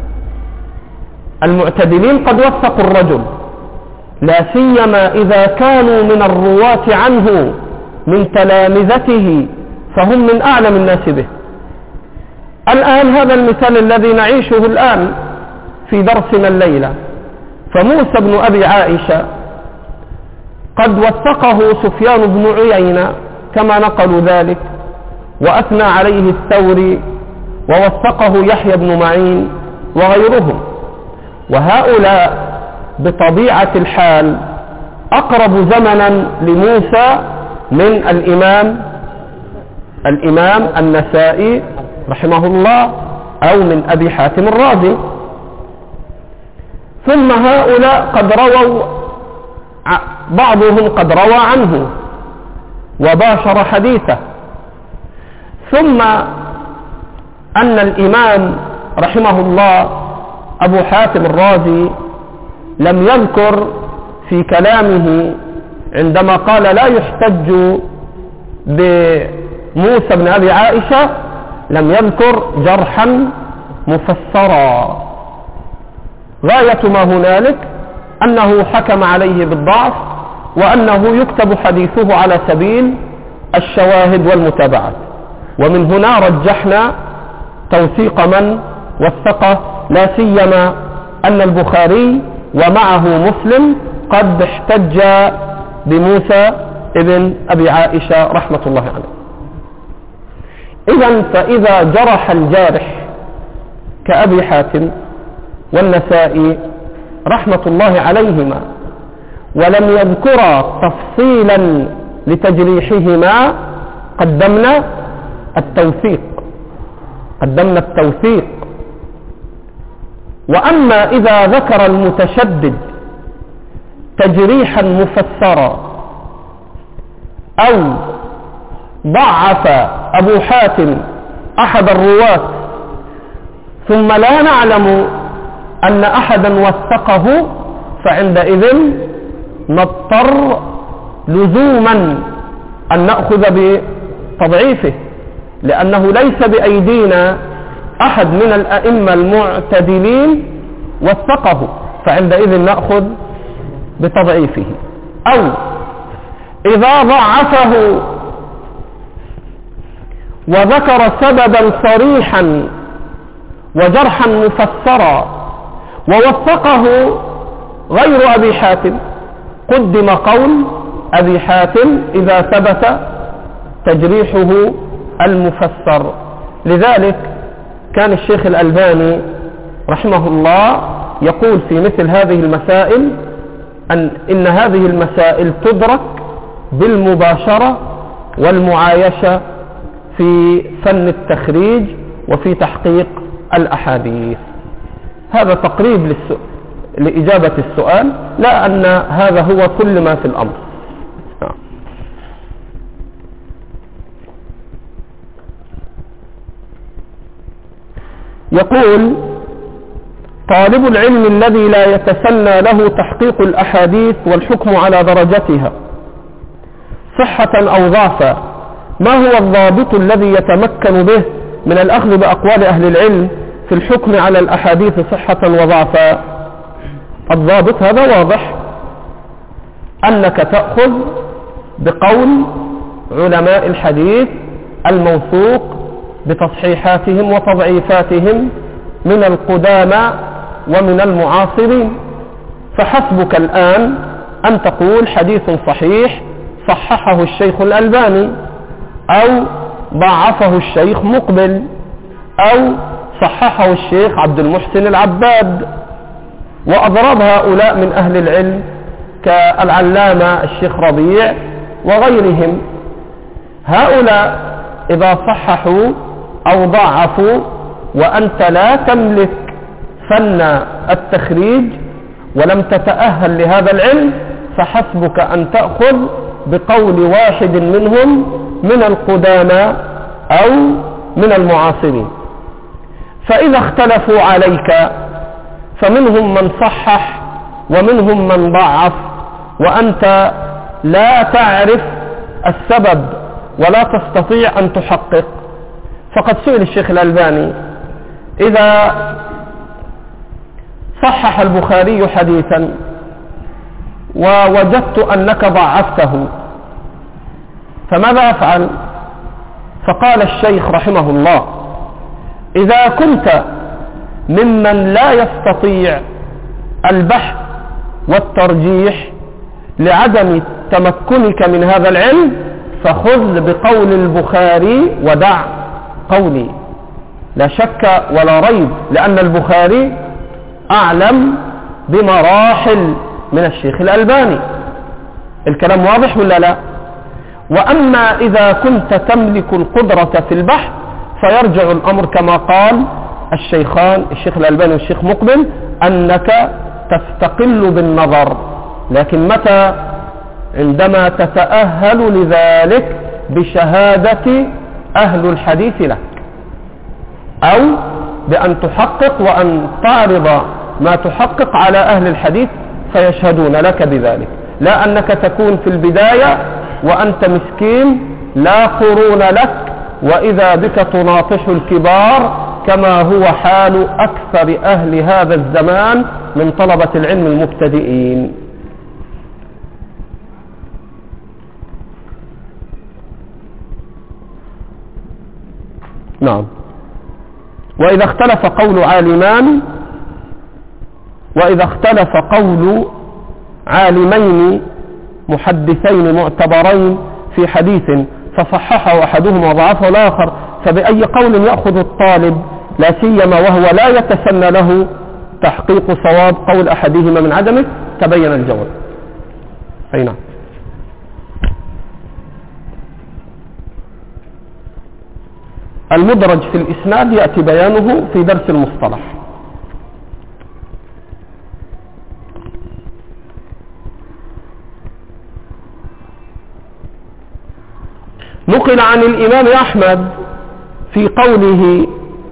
المعتدلين قد وثقوا الرجل، لا سيما إذا كانوا من الرواة عنه من تلامذته، فهم من أعلم الناس به. الآن هذا المثال الذي نعيشه الآن في درسنا الليلة، فموسى بن أبي عائشة قد وثقه سفيان بن عيينة كما نقلوا ذلك، وأثنى عليه الثوري، ووثقه يحيى بن معين وغيرهم. وهؤلاء بطبيعة الحال أقرب زمنا لموسى من الإمام النسائي رحمه الله أو من أبي حاتم الرازي. ثم هؤلاء قد رووا، بعضهم قد روى عنه وباشر حديثه. ثم أن الإمام رحمه الله أبو حاتم الرازي لم يذكر في كلامه عندما قال لا يحتج بموسى بن أبي عائشة، لم يذكر جرحا مفسرا. غاية ما هنالك أنه حكم عليه بالضعف، وأنه يكتب حديثه على سبيل الشواهد والمتابعات. ومن هنا رجحنا توثيق من وثقه، لا سيما أن البخاري ومعه مسلم قد احتج بموسى ابن أبي عائشة رحمة الله عليه. إذن فإذا جرح الجارح كأبي حاتم والنسائي رحمة الله عليهما ولم يذكر تفصيلا لتجريحهما قدمنا التوثيق. وأما إذا ذكر المتشدد تجريحا مفسرا أو ضعف أبو حاتم أحد الرواة ثم لا نعلم أن أحدا وثقه، فعندئذ نضطر لزوما أن نأخذ بتضعيفه، لأنه ليس بأيدينا أحد من الأئمة المعتدلين وثقه، فعندئذ نأخذ بتضعيفه. أو إذا ضعفه وذكر سببا صريحا وجرحا مفسرا ووثقه غير أبي حاتم، قدم قول أبي حاتم إذا ثبت تجريحه المفسر. لذلك كان الشيخ الألباني رحمه الله يقول في مثل هذه المسائل إن هذه المسائل تدرك بالمباشرة والمعايشة في فن التخريج وفي تحقيق الأحاديث. هذا تقريب لإجابة السؤال، لا أن هذا هو كل ما في الأمر. يقول طالب العلم الذي لا يتسنى له تحقيق الأحاديث والحكم على درجتها صحة أو ضعفا، ما هو الضابط الذي يتمكن به من الأخذ بأقوال أهل العلم في الحكم على الأحاديث صحة وضعفا؟ الضابط هذا واضح، أنك تأخذ بقول علماء الحديث الموثوق بتصحيحاتهم وتضعيفاتهم من القدامى ومن المعاصرين. فحسبك الآن أن تقول حديث صحيح صححه الشيخ الألباني، أو ضعفه الشيخ مقبل، أو صححه الشيخ عبد المحسن العباد، وأضرب هؤلاء من أهل العلم كالعلامة الشيخ ربيع وغيرهم. هؤلاء إذا صححوا أو ضعفوا وأنت لا تملك فن التخريج ولم تتأهل لهذا العلم، فحسبك أن تأخذ بقول واحد منهم من القدامى أو من المعاصرين. فإذا اختلفوا عليك فمنهم من صحح ومنهم من ضعف، وأنت لا تعرف السبب ولا تستطيع أن تحقق. فقد سئل الشيخ الألباني إذا صحح البخاري حديثا ووجدت أنك ضعفته فماذا أفعل؟ فقال الشيخ رحمه الله إذا كنت ممن لا يستطيع البحث والترجيح لعدم تمكنك من هذا العلم فخذ بقول البخاري ودع قولي، لا شك ولا ريب، لأن البخاري أعلم بمراحل من الشيخ الألباني. الكلام واضح ولا لا؟ وأما إذا كنت تملك القدرة في البحث فيرجع الأمر كما قال الشيخان الشيخ الألباني والشيخ مقبل أنك تستقل بالنظر، لكن متى؟ عندما تتأهل لذلك بشهادة أهل الحديث لك، أو بأن تحقق وأن تعرض ما تحقق على أهل الحديث فيشهدون لك بذلك، لا أنك تكون في البداية وأنت مسكين لا قرون لك وإذا بك تناطح الكبار، كما هو حال أكثر أهل هذا الزمان من طلبة العلم المبتدئين. نعم. وإذا اختلف قول عالمان وإذا اختلف قول عالمين محدثين معتبرين في حديث فصححه أحدهما وضعفه الآخر، فبأي قول يأخذ الطالب، لا سيما وهو لا يتسنى له تحقيق صواب قول أحدهما من عدمه؟ تبين الجواب. أي نعم. المدرج في الإسناد يأتي بيانه في درس المصطلح. نقل عن الإمام أحمد في قوله: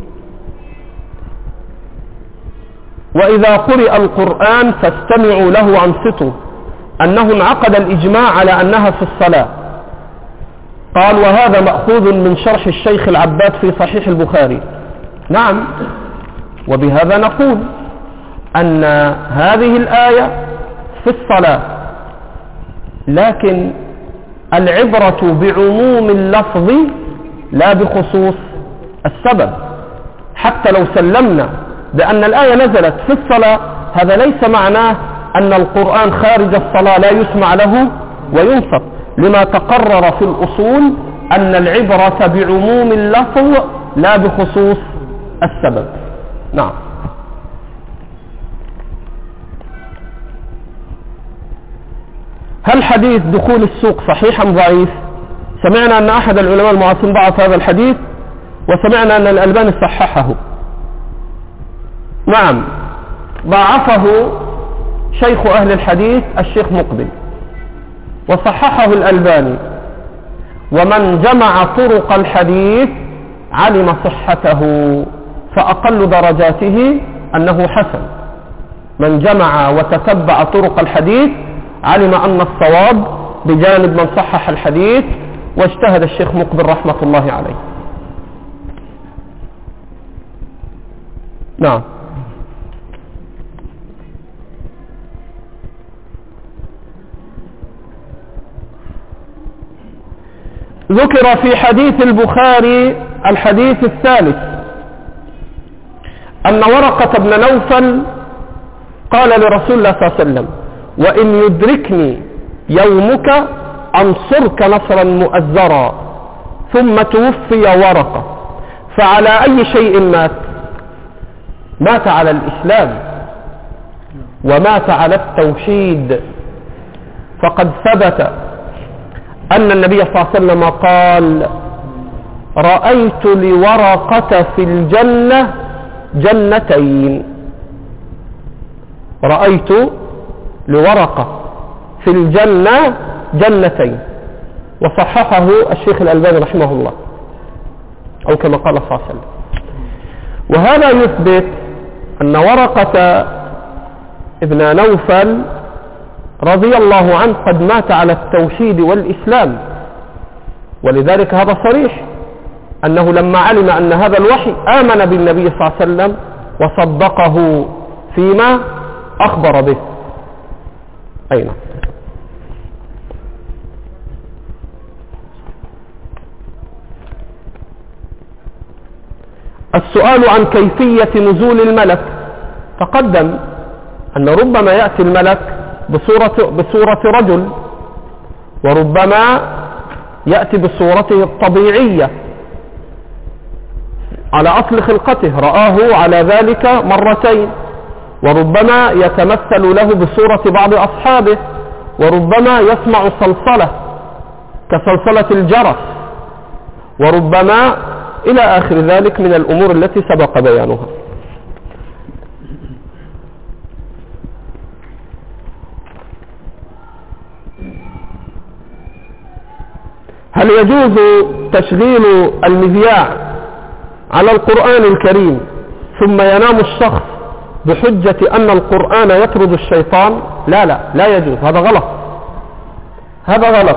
وإذا قرئ القرآن فاستمعوا له وانصتوا، أنه انعقد الإجماع على أنها في الصلاة. قال: وهذا مأخوذ من شرح الشيخ العباد في صحيح البخاري. نعم، وبهذا نقول أن هذه الآية في الصلاة، لكن العبرة بعموم اللفظ لا بخصوص السبب. حتى لو سلمنا بأن الآية نزلت في الصلاة، هذا ليس معناه أن القرآن خارج الصلاة لا يسمع له وينصت، لما تقرر في الأصول أن العبرة بعموم اللفظ لا بخصوص السبب. نعم. هل حديث دخول السوق صحيح أم ضعيف؟ سمعنا أن أحد العلماء المعاصرين ضعف هذا الحديث، وسمعنا أن الألباني صححه. نعم، ضعفه شيخ أهل الحديث الشيخ مقبل، وصححه الألباني. ومن جمع طرق الحديث علم صحته، فأقل درجاته أنه حسن. من جمع وتتبع طرق الحديث علم أن الصواب بجانب من صحح الحديث، واجتهد الشيخ مقبل رحمة الله عليه. نعم. ذكر في حديث البخاري الحديث الثالث أن ورقة بن نوفل قال لرسول الله صلى الله عليه وسلم: وإن يدركني يومك أنصرك نصرا مؤزرا. ثم توفي ورقة، فعلى أي شيء مات؟ مات على الإسلام، ومات على التوحيد. فقد ثبت أن النبي صلى الله عليه وسلم قال: رأيت لورقة في الجنة جنتين. رأيت لورقة في الجنة جنتين، وصححه الشيخ الألباني رحمه الله، أو كما قال صلى الله عليه وسلم. وهذا يثبت أن ورقة ابن نوفل رضي الله عنه قد مات على التوحيد والإسلام، ولذلك هذا صريح أنه لما علم أن هذا الوحي آمن بالنبي صلى الله عليه وسلم وصدقه فيما أخبر به. أين السؤال عن كيفية نزول الملك. تقدم أن ربما يأتي الملك بصورة رجل، وربما يأتي بصورته الطبيعية على أصل خلقته، رآه على ذلك مرتين، وربما يتمثل له بصورة بعض أصحابه، وربما يسمع صلصلة كصلصلة الجرس، وربما إلى آخر ذلك من الأمور التي سبق بيانها. هل يجوز تشغيل المذياع على القرآن الكريم ثم ينام الشخص بحجة أن القرآن يطرد الشيطان؟ لا يجوز، هذا غلط، هذا غلط.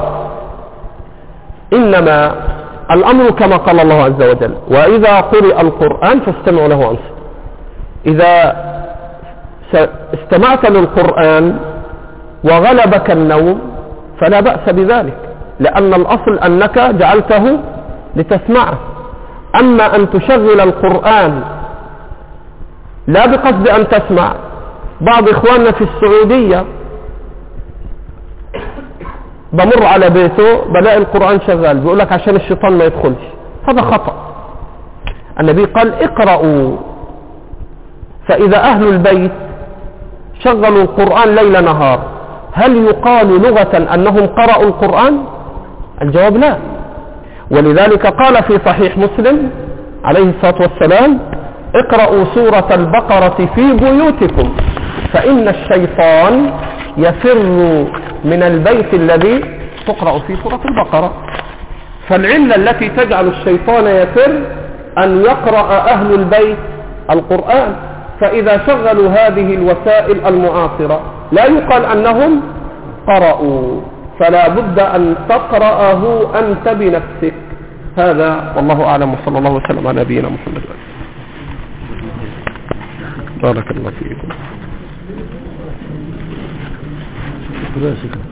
إنما الأمر كما قال الله عز وجل: وإذا قرئ القرآن فاستمعوا له وانصتوا. إذا استمعت للقرآن وغلبك النوم فلا بأس بذلك، لأن الأصل أنك جعلته لتسمعه. أما أن تشغل القرآن لا بقصد أن تسمع، بعض إخواننا في السعودية بمر على بيته بلاقي القرآن شغال، بيقول لك عشان الشيطان ما يدخلش. هذا خطأ. النبي قال: اقرأوا. فإذا أهل البيت شغلوا القرآن ليل نهار هل يقال لغة أنهم قرأوا القرآن؟ الجواب لا. ولذلك قال في صحيح مسلم عليه الصلاة والسلام: اقرأوا سورة البقرة في بيوتكم فإن الشيطان يفر من البيت الذي تقرأ فيه سورة البقرة. فالعلة التي تجعل الشيطان يفر أن يقرأ أهل البيت القرآن، فإذا شغلوا هذه الوسائل المعاصرة لا يقال أنهم قرأوا، فلا بد أن تقرأه أنت بنفسك. هذا والله أعلم، وصلى الله وسلم على نبينا محمد. بارك الله فيكم.